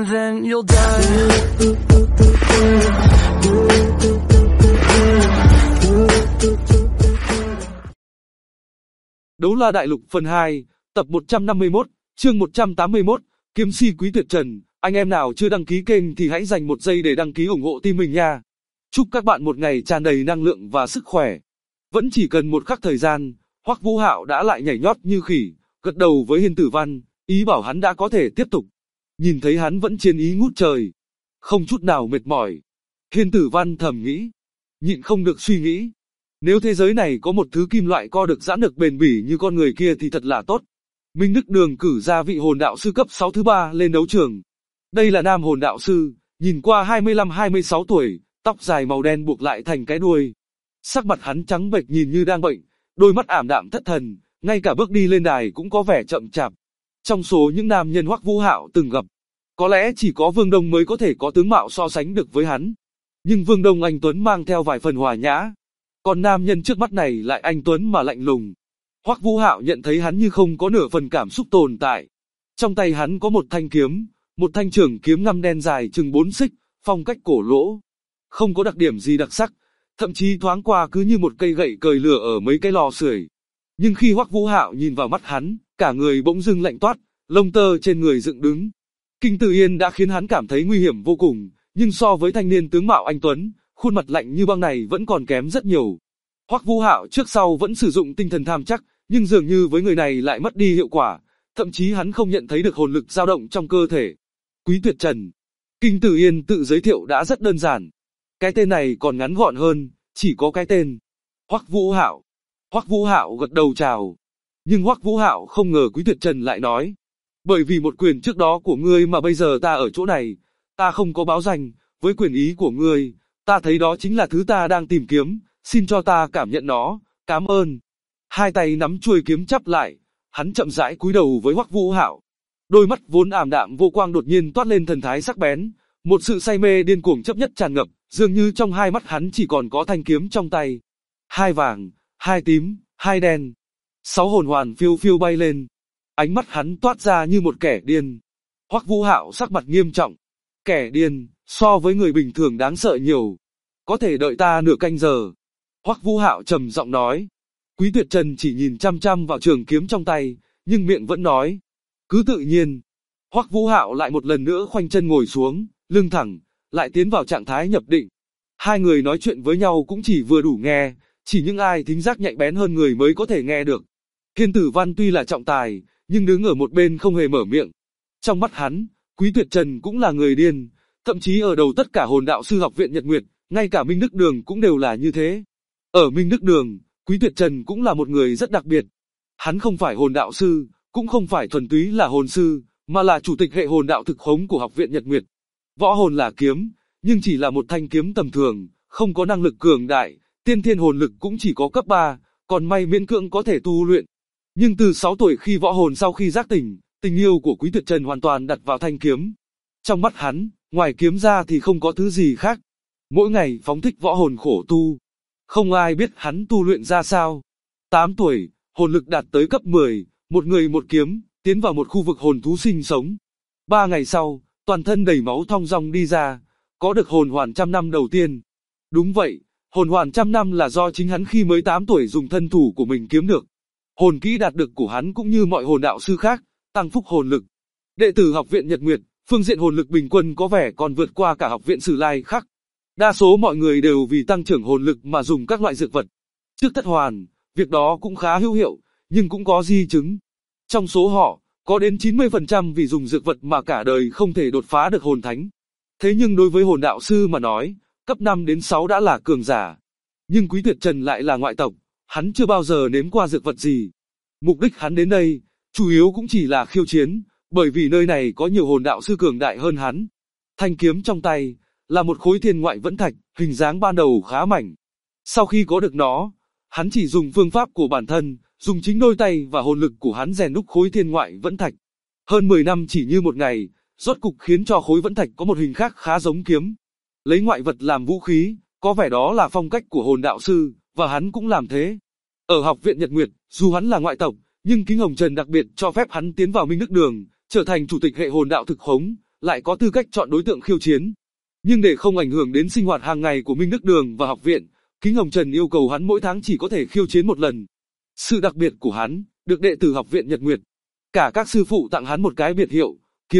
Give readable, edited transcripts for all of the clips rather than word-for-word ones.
and then you'll die. Đấu La Đại Lục phần 2, tập 151, chương 181, Kiếm Si Quý Tuyệt Trần. Anh em nào chưa đăng ký kênh thì hãy dành một giây để đăng ký ủng hộ team mình nha. Chúc các bạn một ngày tràn đầy năng lượng và sức khỏe. Vẫn chỉ cần một khắc thời gian, Hoắc Vũ Hạo đã lại nhảy nhót như khỉ, gật đầu với Hiên Tử Văn, ý bảo hắn đã có thể tiếp tục. Nhìn thấy hắn vẫn chiến ý ngút trời, không chút nào mệt mỏi. Hiên Tử Văn thầm nghĩ, nhịn không được suy nghĩ. Nếu thế giới này có một thứ kim loại co được giãn được bền bỉ như con người kia thì thật là tốt. Minh Đức Đường cử ra vị hồn đạo sư cấp 6 thứ 3 lên đấu trường. Đây là nam hồn đạo sư, nhìn qua 25-26 tuổi, tóc dài màu đen buộc lại thành cái đuôi. Sắc mặt hắn trắng bệch nhìn như đang bệnh, đôi mắt ảm đạm thất thần, ngay cả bước đi lên đài cũng có vẻ chậm chạp. Trong số những nam nhân Hoắc Vũ Hạo từng gặp, có lẽ chỉ có Vương Đông mới có thể có tướng mạo so sánh được với hắn. Nhưng Vương Đông anh tuấn mang theo vài phần hòa nhã, còn nam nhân trước mắt này lại anh tuấn mà lạnh lùng. Hoắc Vũ Hạo nhận thấy hắn như không có nửa phần cảm xúc tồn tại. Trong tay hắn có một thanh kiếm, một thanh trường kiếm ngăm đen dài chừng 4 xích, phong cách cổ lỗ. Không có đặc điểm gì đặc sắc, thậm chí thoáng qua cứ như một cây gậy cời lửa ở mấy cái lò sưởi. Nhưng khi Hoắc Vũ Hạo nhìn vào mắt hắn, cả người bỗng dưng lạnh toát, lông tơ trên người dựng đứng. Kinh Tử Yên đã khiến hắn cảm thấy nguy hiểm vô cùng, nhưng so với thanh niên tướng mạo anh tuấn, khuôn mặt lạnh như băng này vẫn còn kém rất nhiều. Hoắc Vũ Hạo trước sau vẫn sử dụng tinh thần tham chắc, nhưng dường như với người này lại mất đi hiệu quả, thậm chí hắn không nhận thấy được hồn lực dao động trong cơ thể. Quý Tuyệt Trần. Kinh Tử Yên tự giới thiệu đã rất đơn giản. Cái tên này còn ngắn gọn hơn, chỉ có cái tên. Hoắc Vũ Hạo. Hoắc Vũ Hạo gật đầu chào. Nhưng Hoắc Vũ Hạo không ngờ Quý Tuyệt Trần lại nói, bởi vì một quyền trước đó của ngươi mà bây giờ ta ở chỗ này, ta không có báo danh, với quyền ý của ngươi, ta thấy đó chính là thứ ta đang tìm kiếm, xin cho ta cảm nhận nó, cảm ơn. Hai tay nắm chuôi kiếm chắp lại, hắn chậm rãi cúi đầu với Hoắc Vũ Hạo. Đôi mắt vốn ảm đạm vô quang đột nhiên toát lên thần thái sắc bén, một sự say mê điên cuồng chấp nhất tràn ngập, dường như trong hai mắt hắn chỉ còn có thanh kiếm trong tay. Hai vàng, hai tím, hai đen. 6 hồn hoàn phiêu phiêu bay lên. Ánh mắt hắn toát ra như một kẻ điên. Hoắc Vũ Hạo sắc mặt nghiêm trọng. Kẻ điên, so với người bình thường đáng sợ nhiều. Có thể đợi ta nửa canh giờ. Hoắc Vũ Hạo trầm giọng nói. Quý Tuyệt Trần chỉ nhìn chăm chăm vào trường kiếm trong tay, nhưng miệng vẫn nói. Cứ tự nhiên. Hoắc Vũ Hạo lại một lần nữa khoanh chân ngồi xuống, lưng thẳng, lại tiến vào trạng thái nhập định. Hai người nói chuyện với nhau cũng chỉ vừa đủ nghe, chỉ những ai thính giác nhạy bén hơn người mới có thể nghe được. Hiên Tử Văn tuy là trọng tài, nhưng đứng ở một bên không hề mở miệng. Trong mắt hắn, Quý Tuyệt Trần cũng là người điên, thậm chí ở đầu tất cả hồn đạo sư học viện Nhật Nguyệt, ngay cả Minh Đức Đường cũng đều là như thế. Ở Minh Đức Đường, Quý Tuyệt Trần cũng là một người rất đặc biệt. Hắn không phải hồn đạo sư, cũng không phải thuần túy là hồn sư, mà là chủ tịch hệ hồn đạo thực khống của học viện Nhật Nguyệt. Võ hồn là kiếm, nhưng chỉ là một thanh kiếm tầm thường, không có năng lực cường đại, tiên thiên hồn lực cũng chỉ có cấp 3, còn may miễn cưỡng có thể tu luyện. Nhưng từ 6 tuổi khi võ hồn sau khi giác tỉnh, tình yêu của Quý Tuyệt Trần hoàn toàn đặt vào thanh kiếm. Trong mắt hắn, ngoài kiếm ra thì không có thứ gì khác. Mỗi ngày phóng thích võ hồn khổ tu. Không ai biết hắn tu luyện ra sao. 8 tuổi, hồn lực đạt tới cấp 10, một người một kiếm, tiến vào một khu vực hồn thú sinh sống. 3 ngày sau, toàn thân đầy máu thong dong đi ra, có được hồn hoàn trăm năm đầu tiên. Đúng vậy, hồn hoàn trăm năm là do chính hắn khi mới 8 tuổi dùng thân thủ của mình kiếm được. Hồn kỹ đạt được của hắn cũng như mọi hồn đạo sư khác, tăng phúc hồn lực. Đệ tử học viện Nhật Nguyệt, phương diện hồn lực bình quân có vẻ còn vượt qua cả học viện Sử Lai khác. Đa số mọi người đều vì tăng trưởng hồn lực mà dùng các loại dược vật. Trước thất hoàn, việc đó cũng khá hữu hiệu, nhưng cũng có di chứng. Trong số họ, có đến 90% vì dùng dược vật mà cả đời không thể đột phá được hồn thánh. Thế nhưng đối với hồn đạo sư mà nói, cấp 5 đến 6 đã là cường giả. Nhưng Quý Tuyệt Trần lại là ngoại tộc, hắn chưa bao giờ nếm qua dược vật gì. Mục đích hắn đến đây, chủ yếu cũng chỉ là khiêu chiến, bởi vì nơi này có nhiều hồn đạo sư cường đại hơn hắn. Thanh kiếm trong tay, là một khối thiên ngoại vẫn thạch, hình dáng ban đầu khá mảnh. Sau khi có được nó, hắn chỉ dùng phương pháp của bản thân, dùng chính đôi tay và hồn lực của hắn rèn đúc khối thiên ngoại vẫn thạch. Hơn 10 năm chỉ như một ngày, rốt cục khiến cho khối vẫn thạch có một hình khác khá giống kiếm. Lấy ngoại vật làm vũ khí, có vẻ đó là phong cách của hồn đạo sư, và hắn cũng làm thế. Ở học viện Nhật Nguyệt, dù hắn là ngoại tộc, nhưng Kính Hồng Trần đặc biệt cho phép hắn tiến vào Minh Đức Đường, trở thành chủ tịch hệ hồn đạo thực khống, lại có tư cách chọn đối tượng khiêu chiến. Nhưng để không ảnh hưởng đến sinh hoạt hàng ngày của Minh Đức Đường và học viện, Kính Hồng Trần yêu cầu hắn mỗi tháng chỉ có thể khiêu chiến một lần. Sự đặc biệt của hắn, được đệ tử học viện Nhật Nguyệt, cả các sư phụ tặng hắn một cái biệt hiệu,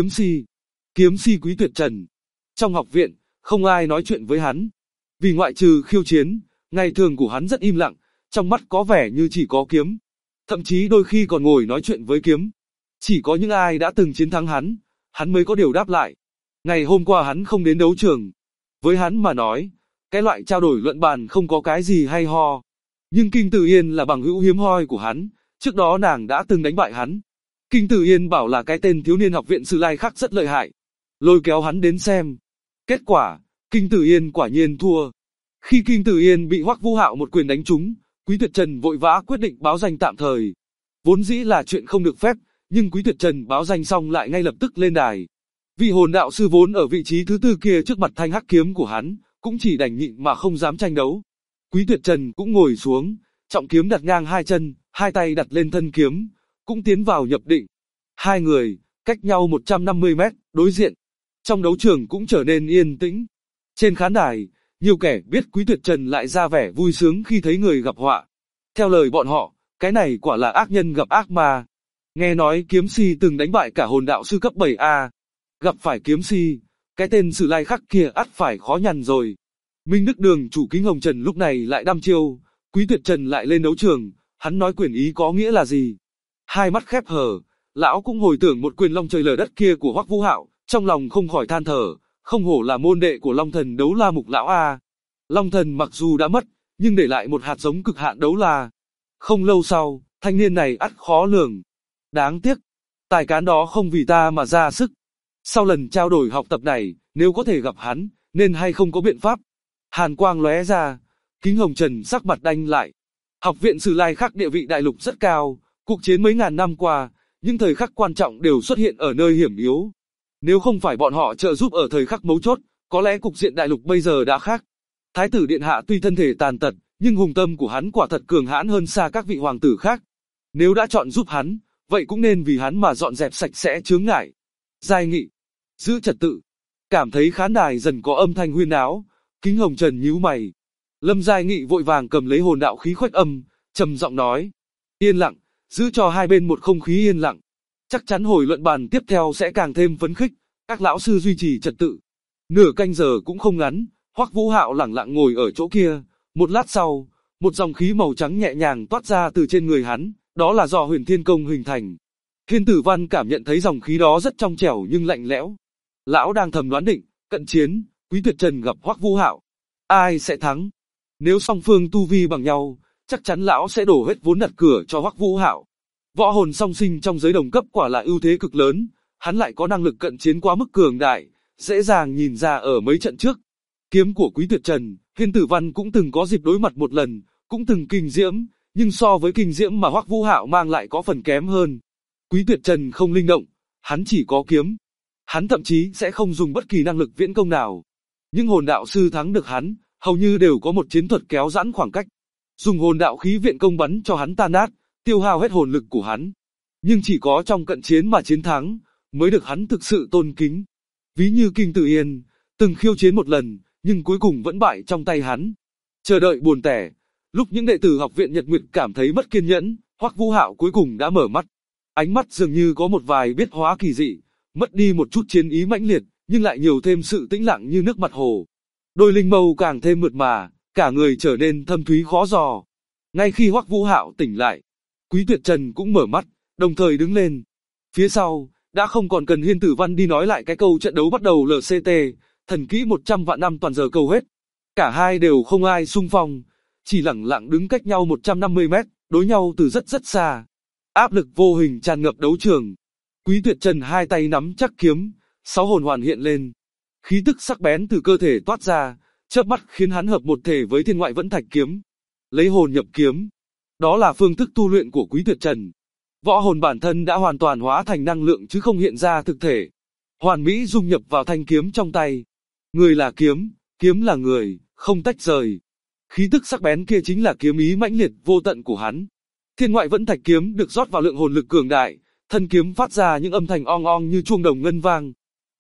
Kiếm Si Quý Tuyệt Trần. Trong học viện, không ai nói chuyện với hắn. Vì ngoại trừ khiêu chiến, ngày thường của hắn rất im lặng, trong mắt có vẻ như chỉ có kiếm. Thậm chí đôi khi còn ngồi nói chuyện với kiếm. Chỉ có những ai đã từng chiến thắng hắn mới có điều đáp lại. Ngày hôm qua hắn không đến đấu trường. Với hắn mà nói, cái loại trao đổi luận bàn không có cái gì hay ho. Nhưng Kinh Tử Yên là bằng hữu hiếm hoi của hắn, trước đó nàng đã từng đánh bại hắn. Kinh Tử Yên bảo là cái tên thiếu niên học viện Sử Lai Khắc rất lợi hại, lôi kéo hắn đến xem. Kết quả, Kinh Tử Yên quả nhiên thua. Khi Kinh Tử Yên bị Hoắc Vũ Hạo một quyền đánh trúng, Quý Tuyệt Trần vội vã quyết định báo danh tạm thời. Vốn dĩ là chuyện không được phép, nhưng Quý Tuyệt Trần báo danh xong lại ngay lập tức lên đài. Vị hồn đạo sư vốn ở vị trí thứ tư kia trước mặt thanh hắc kiếm của hắn, cũng chỉ đành nhịn mà không dám tranh đấu. Quý Tuyệt Trần cũng ngồi xuống, trọng kiếm đặt ngang hai chân, hai tay đặt lên thân kiếm, cũng tiến vào nhập định. Hai người, cách nhau 150 mét, đối diện. Trong đấu trường cũng trở nên yên tĩnh. Trên khán đài, nhiều kẻ biết Quý Tuyệt Trần lại ra vẻ vui sướng khi thấy người gặp họa. Theo lời bọn họ, cái này quả là ác nhân gặp ác ma. Nghe nói Kiếm Si từng đánh bại cả hồn đạo sư cấp 7A. Gặp phải Kiếm Si, cái tên Sử Lai Khắc kia ắt phải khó nhằn rồi. Minh Đức Đường chủ Kính Hồng Trần lúc này lại đăm chiêu, Quý Tuyệt Trần lại lên đấu trường, hắn nói quyền ý có nghĩa là gì? Hai mắt khép hờ, lão cũng hồi tưởng một quyền long trời lở đất kia của Hoắc Vũ Hạo, trong lòng không khỏi than thở, không hổ là môn đệ của Long Thần Đấu La Mục lão a. Long Thần mặc dù đã mất, nhưng để lại một hạt giống cực hạn đấu la. Không lâu sau, thanh niên này ắt khó lường. Đáng tiếc, tài cán đó không vì ta mà ra sức. Sau lần trao đổi học tập này, nếu có thể gặp hắn, nên hay không có biện pháp. Hàn quang lóe ra, Kính Hồng Trần sắc mặt đanh lại. Học viện Sử Lai Khắc địa vị đại lục rất cao, cuộc chiến mấy ngàn năm qua, những thời khắc quan trọng đều xuất hiện ở nơi hiểm yếu. Nếu không phải bọn họ trợ giúp ở thời khắc mấu chốt, có lẽ cục diện đại lục bây giờ đã khác. Thái tử điện hạ tuy thân thể tàn tật, nhưng hùng tâm của hắn quả thật cường hãn hơn xa các vị hoàng tử khác. Nếu đã chọn giúp hắn, vậy cũng nên vì hắn mà dọn dẹp sạch sẽ chướng ngại. Giai nghị, giữ trật tự. Cảm thấy khán đài dần có âm thanh huyên náo, Kính Hồng Trần nhíu mày. Lâm Giai Nghị vội vàng cầm lấy hồn đạo khí khuếch âm, trầm giọng nói: yên lặng, giữ cho hai bên một không khí yên lặng. Chắc chắn hồi luận bàn tiếp theo sẽ càng thêm phấn khích, các lão sư duy trì trật tự. Nửa canh giờ cũng không ngắn, Hoắc Vũ Hạo lẳng lặng ngồi ở chỗ kia. Một lát sau, một dòng khí màu trắng nhẹ nhàng toát ra từ trên người hắn, đó là do Huyền Thiên Công hình thành. Thiên Tử Văn cảm nhận thấy dòng khí đó rất trong trẻo nhưng lạnh lẽo. Lão đang thầm đoán định, cận chiến, Quý Tuyệt Trần gặp Hoắc Vũ Hạo, ai sẽ thắng? Nếu song phương tu vi bằng nhau, chắc chắn lão sẽ đổ hết vốn đặt cửa cho Hoắc Vũ Hạo. Võ hồn song sinh trong giới đồng cấp quả là ưu thế cực lớn, hắn lại có năng lực cận chiến quá mức cường đại, dễ dàng nhìn ra ở mấy trận trước. Kiếm của Quý Tuyệt Trần, Thiên Tử Văn cũng từng có dịp đối mặt một lần, cũng từng kinh diễm, nhưng so với kinh diễm mà Hoắc Vũ Hạo mang lại có phần kém hơn. Quý Tuyệt Trần không linh động, hắn chỉ có kiếm. Hắn thậm chí sẽ không dùng bất kỳ năng lực viễn công nào. Nhưng hồn đạo sư thắng được hắn, hầu như đều có một chiến thuật kéo giãn khoảng cách. Dùng hồn đạo khí viện công bắn cho hắn tan nát, tiêu hao hết hồn lực của hắn. Nhưng chỉ có trong cận chiến mà chiến thắng, mới được hắn thực sự tôn kính. Ví như Kinh Tử Yên, từng khiêu chiến một lần, nhưng cuối cùng vẫn bại trong tay hắn. Chờ đợi buồn tẻ, lúc những đệ tử học viện Nhật Nguyệt cảm thấy mất kiên nhẫn, Hoắc Vũ Hạo cuối cùng đã mở mắt. Ánh mắt dường như có một vài biến hóa kỳ dị, mất đi một chút chiến ý mãnh liệt, nhưng lại nhiều thêm sự tĩnh lặng như nước mặt hồ. Đôi linh mâu càng thêm mượt mà, cả người trở nên thâm thúy khó dò. Ngay khi Hoắc Vũ Hạo tỉnh lại, Quý Tuyệt Trần cũng mở mắt, đồng thời đứng lên. Phía sau, đã không còn cần Hiên Tử Văn đi nói lại cái câu trận đấu bắt đầu LCT, thần kỹ 100 vạn năm toàn giờ câu hết. Cả hai đều không ai xung phong, chỉ lẳng lặng đứng cách nhau 150 mét, đối nhau từ rất rất xa. Áp lực vô hình tràn ngập đấu trường. Quý Tuyệt Trần hai tay nắm chắc kiếm, sáu hồn hoàn hiện lên. Khí tức sắc bén từ cơ thể toát ra, chớp mắt khiến hắn hợp một thể với Thiên Ngoại Vẫn Thạch kiếm. Lấy hồn nhập kiếm. Đó là phương thức tu luyện của Quý Tuyệt Trần. Võ hồn bản thân đã hoàn toàn hóa thành năng lượng chứ không hiện ra thực thể. Hoàn mỹ dung nhập vào thanh kiếm trong tay. Người là kiếm, kiếm là người, không tách rời. Khí tức sắc bén kia chính là kiếm ý mãnh liệt vô tận của hắn. Thiên Ngoại Vẫn Thạch kiếm được rót vào lượng hồn lực cường đại, thân kiếm phát ra những âm thanh ong ong như chuông đồng ngân vang.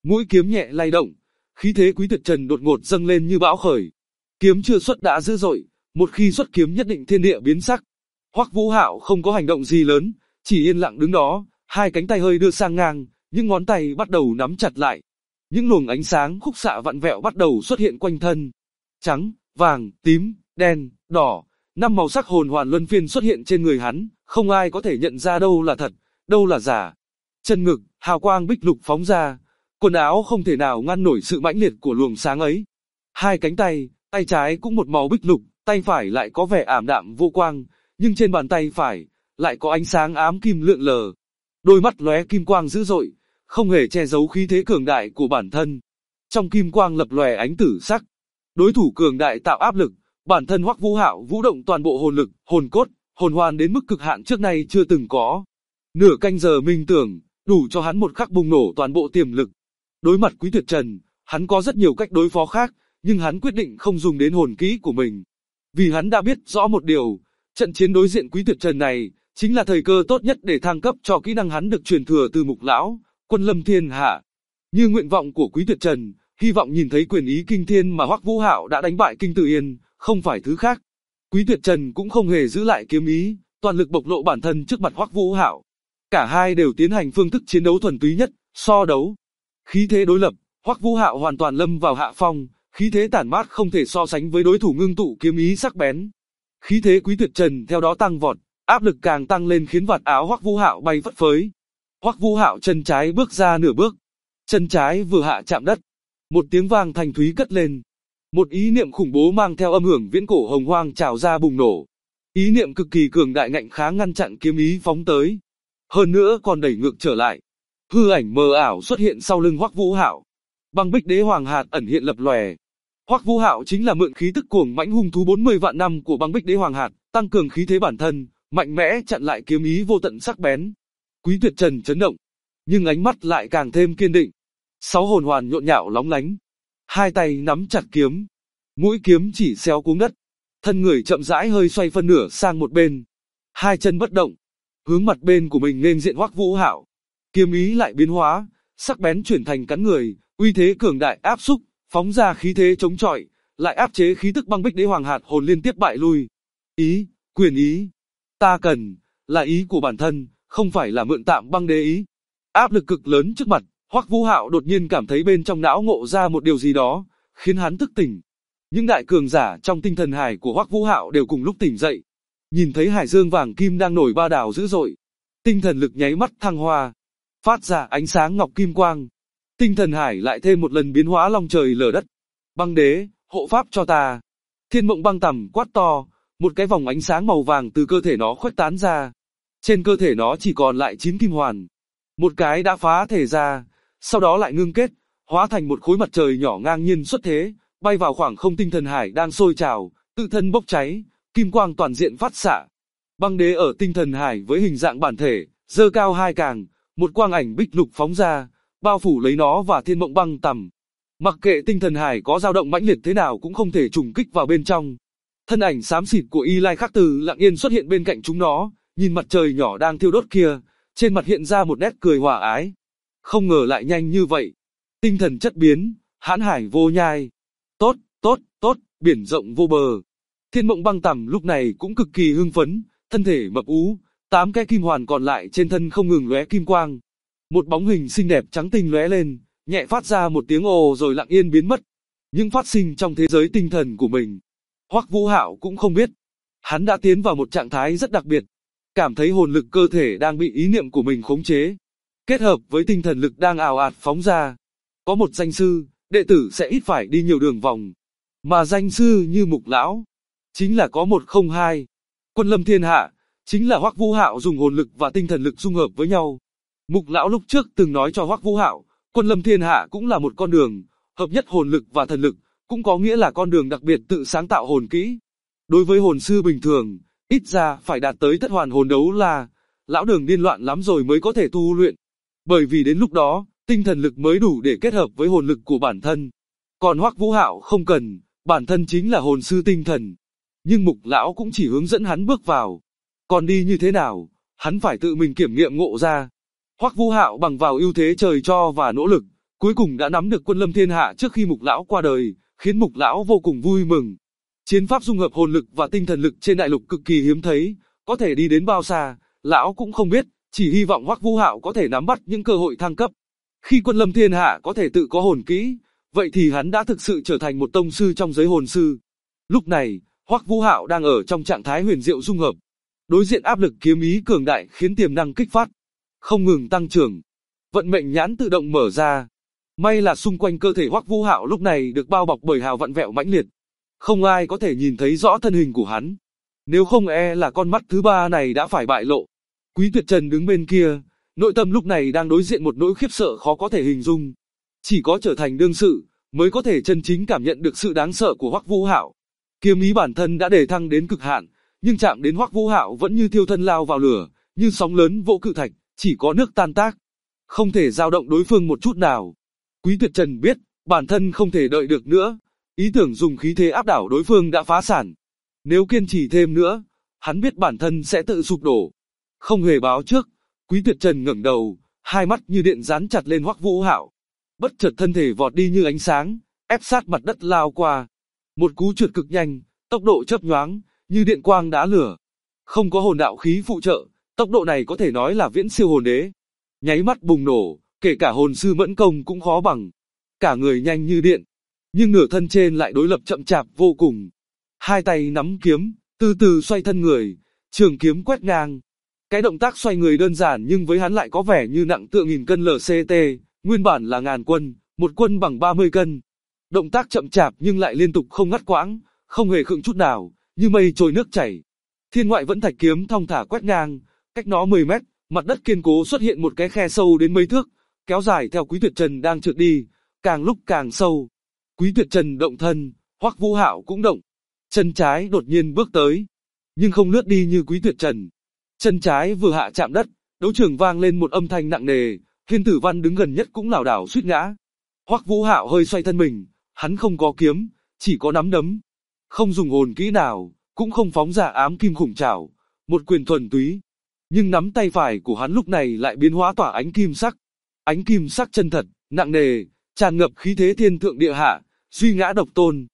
Mũi kiếm nhẹ lay động, khí thế Quý Tuyệt Trần đột ngột dâng lên như bão khởi. Kiếm chưa xuất đã dữ dội, một khi xuất kiếm nhất định thiên địa biến sắc. Hoắc Vũ Hạo không có hành động gì lớn, chỉ yên lặng đứng đó, hai cánh tay hơi đưa sang ngang, những ngón tay bắt đầu nắm chặt lại. Những luồng ánh sáng khúc xạ vặn vẹo bắt đầu xuất hiện quanh thân. Trắng, vàng, tím, đen, đỏ, 5 màu sắc hồn hoàn luân phiên xuất hiện trên người hắn, không ai có thể nhận ra đâu là thật, đâu là giả. Chân ngực, hào quang bích lục phóng ra, quần áo không thể nào ngăn nổi sự mãnh liệt của luồng sáng ấy. Hai cánh tay, tay trái cũng một màu bích lục, tay phải lại có vẻ ảm đạm vô quang, nhưng trên bàn tay phải lại có ánh sáng ám kim lượn lờ. Đôi mắt lóe kim quang dữ dội, không hề che giấu khí thế cường đại của bản thân. Trong kim quang lập lòe ánh tử sắc. Đối thủ cường đại tạo áp lực, bản thân Hoắc Vũ Hạo vũ động toàn bộ hồn lực, hồn cốt, hồn hoàn đến mức cực hạn trước nay chưa từng có. Nửa canh giờ minh tưởng, đủ cho hắn một khắc bùng nổ toàn bộ tiềm lực. Đối mặt Quý Tuyệt Trần, hắn có rất nhiều cách đối phó khác, nhưng hắn quyết định không dùng đến hồn kỹ của mình. Vì hắn đã biết rõ một điều, trận chiến đối diện Quý Tuyệt Trần này, chính là thời cơ tốt nhất để thăng cấp cho kỹ năng hắn được truyền thừa từ Mục Lão, Quân Lâm Thiên Hạ. Như nguyện vọng của Quý Tuyệt Trần, hy vọng nhìn thấy quyền ý kinh thiên mà Hoắc Vũ Hạo đã đánh bại Kinh Tử Yên, không phải thứ khác. Quý Tuyệt Trần cũng không hề giữ lại kiếm ý, toàn lực bộc lộ bản thân trước mặt Hoắc Vũ Hạo. Cả hai đều tiến hành phương thức chiến đấu thuần túy nhất, so đấu. Khí thế đối lập, Hoắc Vũ Hạo hoàn toàn lâm vào hạ phong, khí thế tản mát không thể so sánh với đối thủ ngưng tụ kiếm ý sắc bén. Khí thế Quý Tuyệt Trần theo đó tăng vọt, áp lực càng tăng lên khiến vạt áo Hoắc Vũ Hạo bay phất phới. Hoắc Vũ Hạo chân trái bước ra nửa bước, chân trái vừa hạ chạm đất, một tiếng vang thanh thúy cất lên. Một ý niệm khủng bố mang theo âm hưởng viễn cổ hồng hoang trào ra bùng nổ. Ý niệm cực kỳ cường đại ngạnh kháng ngăn chặn kiếm ý phóng tới. Hơn nữa còn đẩy ngược trở lại. Hư ảnh mờ ảo xuất hiện sau lưng Hoắc Vũ Hạo. Băng Bích Đế Hoàng hạt ẩn hiện lập lòe. Hoắc Vũ Hạo chính là mượn khí tức cuồng mãnh hung thú 40 vạn năm của Băng Bích Đế Hoàng hạt, tăng cường khí thế bản thân, mạnh mẽ chặn lại kiếm ý vô tận sắc bén. Quý Tuyệt Trần chấn động, nhưng ánh mắt lại càng thêm kiên định. 6 hồn hoàn nhộn nhạo lóng lánh, hai tay nắm chặt kiếm, mũi kiếm chỉ xéo xuống đất, thân người chậm rãi hơi xoay phân nửa sang một bên, hai chân bất động, hướng mặt bên của mình nên diện Hoắc Vũ Hạo. Kiếm ý lại biến hóa, sắc bén chuyển thành cắn người, uy thế cường đại áp xúc, phóng ra khí thế chống chọi, lại áp chế khí tức Băng Bích Đế Hoàng hạt hồn liên tiếp bại lui. Ý, quyền ý, ta cần là ý của bản thân, không phải là mượn tạm băng đế ý. Áp lực cực lớn trước mặt, Hoắc Vũ Hạo đột nhiên cảm thấy bên trong não ngộ ra một điều gì đó, khiến hắn thức tỉnh. Những đại cường giả trong tinh thần hải của Hoắc Vũ Hạo đều cùng lúc tỉnh dậy, nhìn thấy hải dương vàng kim đang nổi ba đảo dữ dội, tinh thần lực nháy mắt thăng hoa, phát ra ánh sáng ngọc kim quang. Tinh thần hải lại thêm một lần biến hóa long trời lở đất. Băng đế, hộ pháp cho ta. Thiên Mộng Băng Tầm quát to, một cái vòng ánh sáng màu vàng từ cơ thể nó khuếch tán ra. Trên cơ thể nó chỉ còn lại 9 kim hoàn. Một cái đã phá thể ra, sau đó lại ngưng kết, hóa thành một khối mặt trời nhỏ ngang nhiên xuất thế, bay vào khoảng không tinh thần hải đang sôi trào, tự thân bốc cháy, kim quang toàn diện phát xạ. Băng đế ở tinh thần hải với hình dạng bản thể, giơ cao hai càng, một quang ảnh bích lục phóng ra, bao phủ lấy nó và Thiên Mộng Băng Tầm. Mặc kệ tinh thần hải có dao động mãnh liệt thế nào cũng không thể trùng kích vào bên trong. Thân ảnh xám xịt của Y Lai Khắc Từ lặng yên xuất hiện bên cạnh chúng nó, nhìn mặt trời nhỏ đang thiêu đốt kia, trên mặt hiện ra một nét cười hòa ái. Không ngờ lại nhanh như vậy. Tinh thần chất biến, hãn hải vô nhai. Tốt, tốt, tốt, biển rộng vô bờ. Thiên Mộng Băng Tầm lúc này cũng cực kỳ hưng phấn, thân thể mập ú, 8 cái kim hoàn còn lại trên thân không ngừng lóe kim quang. Một bóng hình xinh đẹp trắng tinh lóe lên, nhẹ phát ra một tiếng ồ rồi lặng yên biến mất. Nhưng phát sinh trong thế giới tinh thần của mình. Hoắc Vũ Hạo cũng không biết. Hắn đã tiến vào một trạng thái rất đặc biệt. Cảm thấy hồn lực cơ thể đang bị ý niệm của mình khống chế. Kết hợp với tinh thần lực đang ào ạt phóng ra. Có một danh sư, đệ tử sẽ ít phải đi nhiều đường vòng. Mà danh sư như Mục Lão, chính là có 102. Quân Lâm Thiên Hạ, chính là Hoắc Vũ Hạo dùng hồn lực và tinh thần lực dung hợp với nhau. Mục Lão lúc trước từng nói cho Hoắc Vũ Hạo, Quân Lâm Thiên Hạ cũng là một con đường, hợp nhất hồn lực và thần lực, cũng có nghĩa là con đường đặc biệt tự sáng tạo hồn kỹ. Đối với hồn sư bình thường, ít ra phải đạt tới thất hoàn hồn đấu là, lão đường điên loạn lắm rồi mới có thể tu luyện. Bởi vì đến lúc đó, tinh thần lực mới đủ để kết hợp với hồn lực của bản thân. Còn Hoắc Vũ Hạo không cần, bản thân chính là hồn sư tinh thần. Nhưng Mục Lão cũng chỉ hướng dẫn hắn bước vào. Còn đi như thế nào, hắn phải tự mình kiểm nghiệm ngộ ra. Hoắc Vũ Hạo bằng vào ưu thế trời cho và nỗ lực, cuối cùng đã nắm được quân lâm thiên hạ trước khi Mục lão qua đời, khiến Mục lão vô cùng vui mừng. Chiến pháp dung hợp hồn lực và tinh thần lực trên đại lục cực kỳ hiếm thấy, có thể đi đến bao xa, lão cũng không biết, chỉ hy vọng Hoắc Vũ Hạo có thể nắm bắt những cơ hội thăng cấp. Khi quân lâm thiên hạ có thể tự có hồn kỹ, vậy thì hắn đã thực sự trở thành một tông sư trong giới hồn sư. Lúc này, Hoắc Vũ Hạo đang ở trong trạng thái huyền diệu dung hợp. Đối diện áp lực kiếm ý cường đại khiến tiềm năng kích phát, không ngừng tăng trưởng. Vận mệnh nhãn tự động mở ra. May là xung quanh cơ thể Hoắc Vũ Hạo lúc này được bao bọc bởi hào vặn vẹo mãnh liệt. Không ai có thể nhìn thấy rõ thân hình của hắn. Nếu không là con mắt thứ ba này đã phải bại lộ. Quý Tuyệt Trần đứng bên kia, nội tâm lúc này đang đối diện một nỗi khiếp sợ khó có thể hình dung. Chỉ có trở thành đương sự, mới có thể chân chính cảm nhận được sự đáng sợ của Hoắc Vũ Hạo. Kiếm ý bản thân đã đề thăng đến cực hạn, nhưng chạm đến Hoắc Vũ Hạo vẫn như thiêu thân lao vào lửa, như sóng lớn vỗ cự thạch, chỉ có nước tan tác, không thể dao động đối phương một chút nào. Quý Tuyệt Trần biết, bản thân không thể đợi được nữa, ý tưởng dùng khí thế áp đảo đối phương đã phá sản. Nếu kiên trì thêm nữa, hắn biết bản thân sẽ tự sụp đổ. Không hề báo trước, Quý Tuyệt Trần ngẩng đầu, hai mắt như điện dán chặt lên Hoắc Vũ Hạo. Bất chợt thân thể vọt đi như ánh sáng, ép sát mặt đất lao qua. Một cú trượt cực nhanh, tốc độ chớp nhoáng, như điện quang đá lửa. Không có hồn đạo khí phụ trợ, tốc độ này có thể nói là viễn siêu hồn đế. Nháy mắt bùng nổ, kể cả hồn sư Mẫn Công cũng khó bằng. Cả người nhanh như điện, nhưng nửa thân trên lại đối lập chậm chạp vô cùng. Hai tay nắm kiếm, từ từ xoay thân người, trường kiếm quét ngang. Cái động tác xoay người đơn giản nhưng với hắn lại có vẻ như nặng tựa nghìn cân LCT, nguyên bản là ngàn quân, một quân bằng 30 cân. Động tác chậm chạp nhưng lại liên tục không ngắt quãng, không hề khựng chút nào, như mây trôi nước chảy. Thiên Ngoại Vẫn Thạch kiếm thong thả quét ngang, cách nó 10 mét, mặt đất kiên cố xuất hiện một cái khe sâu đến mấy thước, kéo dài theo Quý Tuyệt Trần đang trượt đi, càng lúc càng sâu. Quý Tuyệt Trần động thân, Hoắc Vũ Hạo cũng động. Chân trái đột nhiên bước tới, nhưng không lướt đi như Quý Tuyệt Trần. Chân trái vừa hạ chạm đất, đấu trường vang lên một âm thanh nặng nề, Thiên Tử Văn đứng gần nhất cũng lảo đảo suýt ngã. Hoắc Vũ Hạo hơi xoay thân mình, hắn không có kiếm, chỉ có nắm đấm. Không dùng hồn kỹ nào, cũng không phóng ra ám kim khủng trảo, một quyền thuần túy. Nhưng nắm tay phải của hắn lúc này lại biến hóa tỏa ánh kim sắc. Ánh kim sắc chân thật, nặng nề, tràn ngập khí thế thiên thượng địa hạ, duy ngã độc tôn.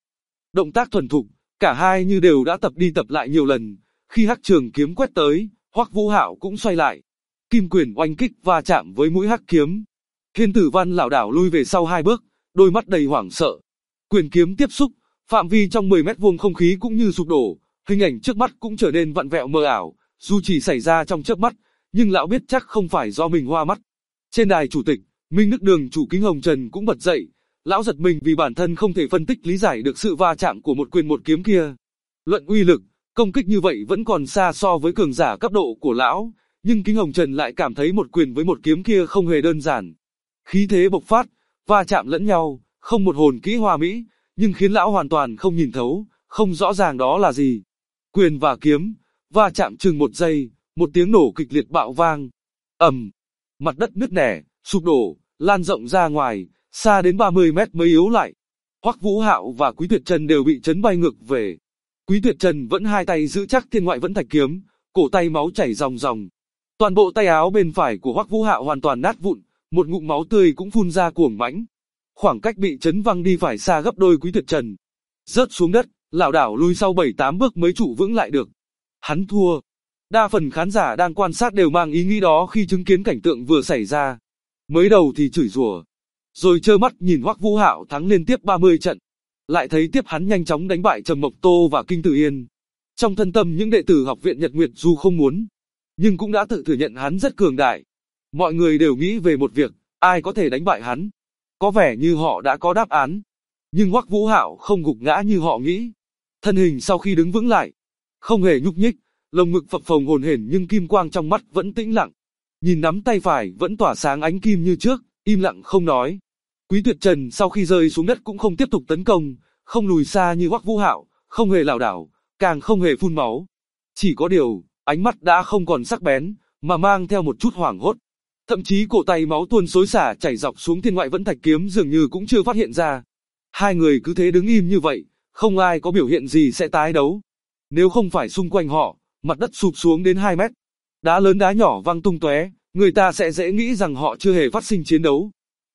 Động tác thuần thục, cả hai như đều đã tập đi tập lại nhiều lần. Khi hắc trường kiếm quét tới, Hoắc Vũ Hạo cũng xoay lại. Kim quyền oanh kích va chạm với mũi hắc kiếm. Thiên Tử Văn lảo đảo lui về sau 2 bước, đôi mắt đầy hoảng sợ. Quyền kiếm tiếp xúc, phạm vi trong 10 mét vuông không khí cũng như sụp đổ, hình ảnh trước mắt cũng trở nên vặn vẹo mờ ảo, dù chỉ xảy ra trong chớp mắt, nhưng lão biết chắc không phải do mình hoa mắt. Trên đài chủ tịch, Minh Đức Đường chủ Kính Hồng Trần cũng bật dậy, lão giật mình vì bản thân không thể phân tích lý giải được sự va chạm của một quyền một kiếm kia. Luận uy lực, công kích như vậy vẫn còn xa so với cường giả cấp độ của lão, nhưng Kính Hồng Trần lại cảm thấy một quyền với một kiếm kia không hề đơn giản. Khí thế bộc phát, va chạm lẫn nhau, không một hồn kỹ hoa mỹ, nhưng khiến lão hoàn toàn không nhìn thấu, không rõ ràng đó là gì. Quyền và kiếm, va chạm chừng 1 giây, một tiếng nổ kịch liệt bạo vang. Ầm, mặt đất nứt nẻ, sụp đổ, lan rộng ra ngoài, xa đến 30 mét mới yếu lại. Hoắc Vũ Hạo và Quý Tuyệt Trần đều bị chấn bay ngược về. Quý Tuyệt Trần vẫn hai tay giữ chắc Thiên Ngoại Vẫn Thạch kiếm, cổ tay máu chảy ròng ròng. Toàn bộ tay áo bên phải của Hoắc Vũ Hạo hoàn toàn nát vụn, một ngụm máu tươi cũng phun ra cuồng mãnh. Khoảng cách bị chấn văng đi phải xa gấp đôi Quý Tuyệt Trần. Rớt xuống đất, lảo đảo lui sau 7-8 bước mới trụ vững lại được. Hắn thua. Đa phần khán giả đang quan sát đều mang ý nghĩ đó khi chứng kiến cảnh tượng vừa xảy ra. Mới đầu thì chửi rủa, rồi trơ mắt nhìn Hoắc Vũ Hạo thắng liên tiếp 30 trận. Lại thấy tiếp hắn nhanh chóng đánh bại Trầm Mộc Tô và Kinh Tử Yên. Trong thân tâm những đệ tử học viện Nhật Nguyệt dù không muốn, nhưng cũng đã tự thừa nhận hắn rất cường đại. Mọi người đều nghĩ về một việc, ai có thể đánh bại hắn. Có vẻ như họ đã có đáp án. Nhưng Hoắc Vũ Hạo không gục ngã như họ nghĩ. Thân hình sau khi đứng vững lại, không hề nhúc nhích, lồng ngực phập phồng hồn hển nhưng kim quang trong mắt vẫn tĩnh lặng. Nhìn nắm tay phải vẫn tỏa sáng ánh kim như trước, im lặng không nói. Quý Tuyệt Trần sau khi rơi xuống đất cũng không tiếp tục tấn công, không lùi xa như Hoắc Vũ Hạo, không hề lảo đảo, càng không hề phun máu. Chỉ có điều, ánh mắt đã không còn sắc bén, mà mang theo một chút hoảng hốt. Thậm chí cổ tay máu tuôn xối xả chảy dọc xuống Thiên Ngoại Vẫn Thạch kiếm dường như cũng chưa phát hiện ra. Hai người cứ thế đứng im như vậy, không ai có biểu hiện gì sẽ tái đấu. Nếu không phải xung quanh họ, mặt đất sụp xuống đến 2 mét, đá lớn đá nhỏ văng tung tóe, người ta sẽ dễ nghĩ rằng họ chưa hề phát sinh chiến đấu.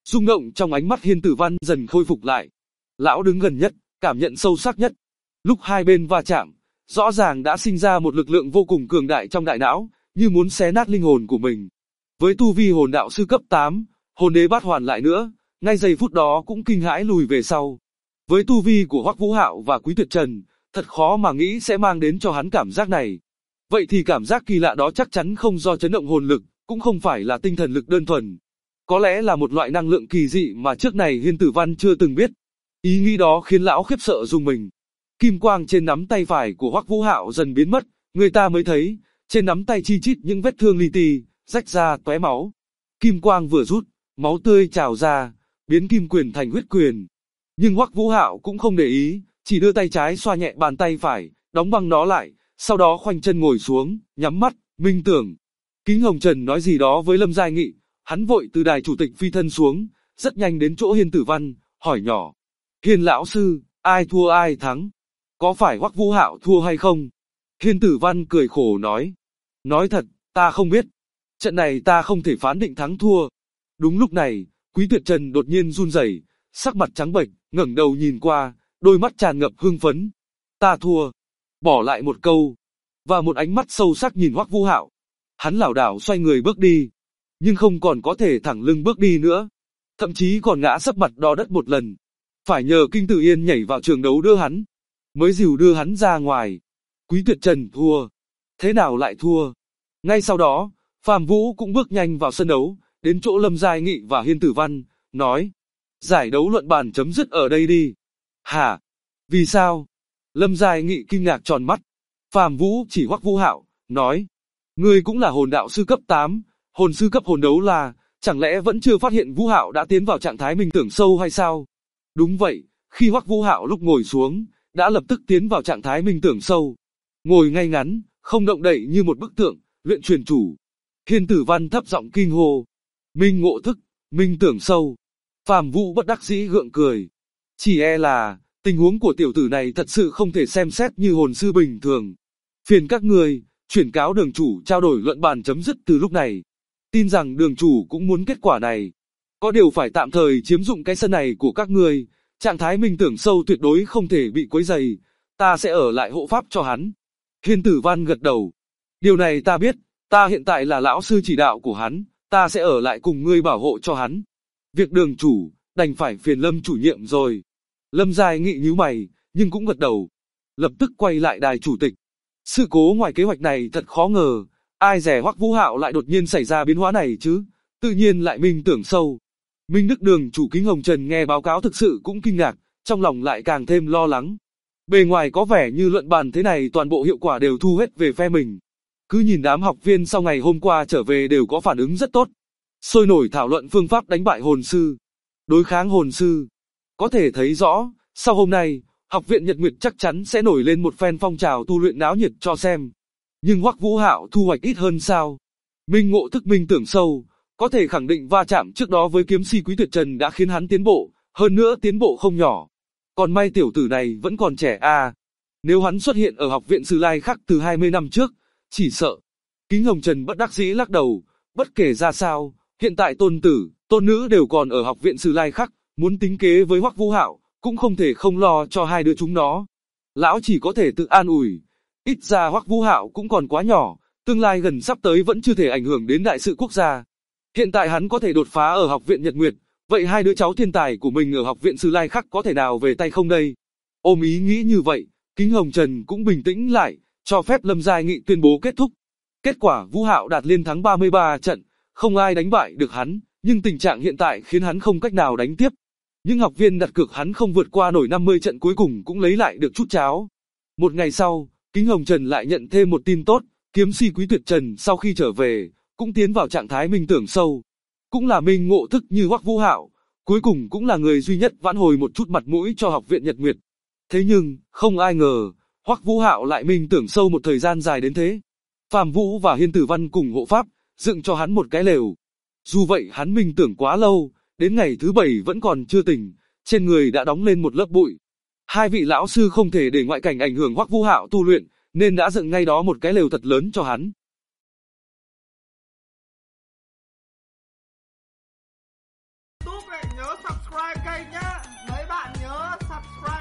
Rung động trong ánh mắt Hiên Tử Văn dần khôi phục lại. Lão đứng gần nhất, cảm nhận sâu sắc nhất. Lúc hai bên va chạm, rõ ràng đã sinh ra một lực lượng vô cùng cường đại trong đại não, như muốn xé nát linh hồn của mình. Với tu vi hồn đạo sư cấp 8, hồn đế bát hoàn lại nữa, ngay giây phút đó cũng kinh hãi lùi về sau. Với tu vi của Hoắc Vũ Hạo và Quý Tuyệt Trần, thật khó mà nghĩ sẽ mang đến cho hắn cảm giác này. Vậy thì cảm giác kỳ lạ đó chắc chắn không do chấn động hồn lực, cũng không phải là tinh thần lực đơn thuần. Có lẽ là một loại năng lượng kỳ dị mà trước này Hiên Tử Văn chưa từng biết. Ý nghĩ đó khiến lão khiếp sợ rùng mình. Kim quang trên nắm tay phải của Hoắc Vũ Hạo dần biến mất, người ta mới thấy, trên nắm tay chi chít những vết thương li ti, rách ra tóe máu. Kim quang vừa rút, máu tươi trào ra, biến kim quyền thành huyết quyền. Nhưng Hoắc Vũ Hạo cũng không để ý, chỉ đưa tay trái xoa nhẹ bàn tay phải, đóng băng nó lại, sau đó khoanh chân ngồi xuống, nhắm mắt, minh tưởng. Kính Hồng Trần nói gì đó với Lâm Giai Nghị, hắn vội từ đài chủ tịch phi thân xuống, rất nhanh đến chỗ Hiên Tử Văn, hỏi nhỏ. Hiên lão sư, ai thua ai thắng? Có phải Hoắc Vũ Hạo thua hay không? Hiên Tử Văn cười khổ nói. Nói thật, ta không biết. Trận này ta không thể phán định thắng thua. Đúng lúc này, Quý Tuyệt Trần đột nhiên run rẩy, sắc mặt trắng bệch, ngẩng đầu nhìn qua, đôi mắt tràn ngập hưng phấn. Ta thua. Bỏ lại một câu, và một ánh mắt sâu sắc nhìn Hoắc Vũ Hạo. Hắn lảo đảo xoay người bước đi, nhưng không còn có thể thẳng lưng bước đi nữa. Thậm chí còn ngã sấp mặt đo đất một lần. Phải nhờ Kinh Tử Yên nhảy vào trường đấu đưa hắn, mới dìu đưa hắn ra ngoài. Quý Tuyệt Trần thua. Thế nào lại thua? Ngay sau đó, Phạm Vũ cũng bước nhanh vào sân đấu, đến chỗ Lâm Giai Nghị và Hiên Tử Văn, nói. Giải đấu luận bàn chấm dứt ở đây đi. Hả? Vì sao? Lâm Giai Nghị kinh ngạc tròn mắt. Phạm Vũ chỉ Hoắc Vũ Hạo, nói. Ngươi cũng là hồn đạo sư cấp 8, hồn sư cấp hồn đấu là, chẳng lẽ vẫn chưa phát hiện Vũ Hạo đã tiến vào trạng thái minh tưởng sâu hay sao? Đúng vậy, khi Hoắc Vũ Hạo lúc ngồi xuống, đã lập tức tiến vào trạng thái minh tưởng sâu. Ngồi ngay ngắn, không động đậy như một bức tượng, luyện truyền chủ. Hiên Tử Văn thấp giọng kinh hô. Minh ngộ thức, minh tưởng sâu. Phạm Vũ bất đắc dĩ gượng cười. Chỉ e là, tình huống của tiểu tử này thật sự không thể xem xét như hồn sư bình thường. Phiền các người, chuyển cáo đường chủ trao đổi luận bàn chấm dứt từ lúc này. Tin rằng đường chủ cũng muốn kết quả này. Có điều phải tạm thời chiếm dụng cái sân này của các người. Trạng thái minh tưởng sâu tuyệt đối không thể bị quấy rầy. Ta sẽ ở lại hộ pháp cho hắn. Hiên Tử Văn gật đầu. Điều này ta biết, ta hiện tại là lão sư chỉ đạo của hắn, ta sẽ ở lại cùng ngươi bảo hộ cho hắn. Việc đường chủ, đành phải phiền Lâm chủ nhiệm rồi. Lâm Giai Nghị nhíu mày, nhưng cũng gật đầu. Lập tức quay lại đài chủ tịch. Sự cố ngoài kế hoạch này thật khó ngờ, ai dè Hoắc Vũ Hạo lại đột nhiên xảy ra biến hóa này chứ, tự nhiên lại minh tưởng sâu. Minh Đức đường chủ Kính Hồng Trần nghe báo cáo thực sự cũng kinh ngạc, trong lòng lại càng thêm lo lắng. Bề ngoài có vẻ như luận bàn thế này toàn bộ hiệu quả đều thu hết về phe mình. Cứ nhìn đám học viên sau ngày hôm qua trở về đều có phản ứng rất tốt. Sôi nổi thảo luận phương pháp đánh bại hồn sư, đối kháng hồn sư. Có thể thấy rõ, sau hôm nay, học viện Nhật Nguyệt chắc chắn sẽ nổi lên một phen phong trào tu luyện náo nhiệt cho xem. Nhưng Hoắc Vũ Hạo thu hoạch ít hơn sao? Minh ngộ thức minh tưởng sâu, có thể khẳng định va chạm trước đó với kiếm si Quý Tuyệt Trần đã khiến hắn tiến bộ, hơn nữa tiến bộ không nhỏ. Còn may tiểu tử này vẫn còn trẻ à. Nếu hắn xuất hiện ở học viện Sử Lai Khắc từ 20 năm trước, chỉ sợ. Kính Hồng Trần bất đắc dĩ lắc đầu, bất kể ra sao, hiện tại tôn tử, tôn nữ đều còn ở học viện Sử Lai Khắc, muốn tính kế với Hoắc Vũ Hạo, cũng không thể không lo cho hai đứa chúng nó. Lão chỉ có thể tự an ủi, ít ra Hoắc Vũ Hạo cũng còn quá nhỏ, tương lai gần sắp tới vẫn chưa thể ảnh hưởng đến đại sự quốc gia. Hiện tại hắn có thể đột phá ở học viện Nhật Nguyệt, vậy hai đứa cháu thiên tài của mình ở học viện Sử Lai Khắc có thể nào về tay không đây? Ôm ý nghĩ như vậy, Kính Hồng Trần cũng bình tĩnh lại, cho phép Lâm Giai Nghị tuyên bố kết thúc. Kết quả Vũ Hạo đạt liên thắng 33 trận, không ai đánh bại được hắn, nhưng tình trạng hiện tại khiến hắn không cách nào đánh tiếp. Nhưng học viên đặt cược hắn không vượt qua nổi 50 trận cuối cùng cũng lấy lại được chút cháo. Một ngày sau, Kính Hồng Trần lại nhận thêm một tin tốt, kiếm si Quý Tuyệt Trần sau khi trở về, cũng tiến vào trạng thái minh tưởng sâu. Cũng là minh ngộ thức như Hoắc Vũ Hạo, cuối cùng cũng là người duy nhất vãn hồi một chút mặt mũi cho học viện Nhật Nguyệt. Thế nhưng, không ai ngờ, Hoắc Vũ Hạo lại minh tưởng sâu một thời gian dài đến thế. Phạm Vũ và Hiên Tử Văn cùng hộ pháp, dựng cho hắn một cái lều. Dù vậy hắn minh tưởng quá lâu, đến ngày thứ 7 vẫn còn chưa tỉnh, trên người đã đóng lên một lớp bụi. Hai vị lão sư không thể để ngoại cảnh ảnh hưởng Hoắc Vũ Hạo tu luyện, nên đã dựng ngay đó một cái lều thật lớn cho hắn. YouTube ấy, nhớ subscribe kênh nhá. Mấy bạn nhớ subscribe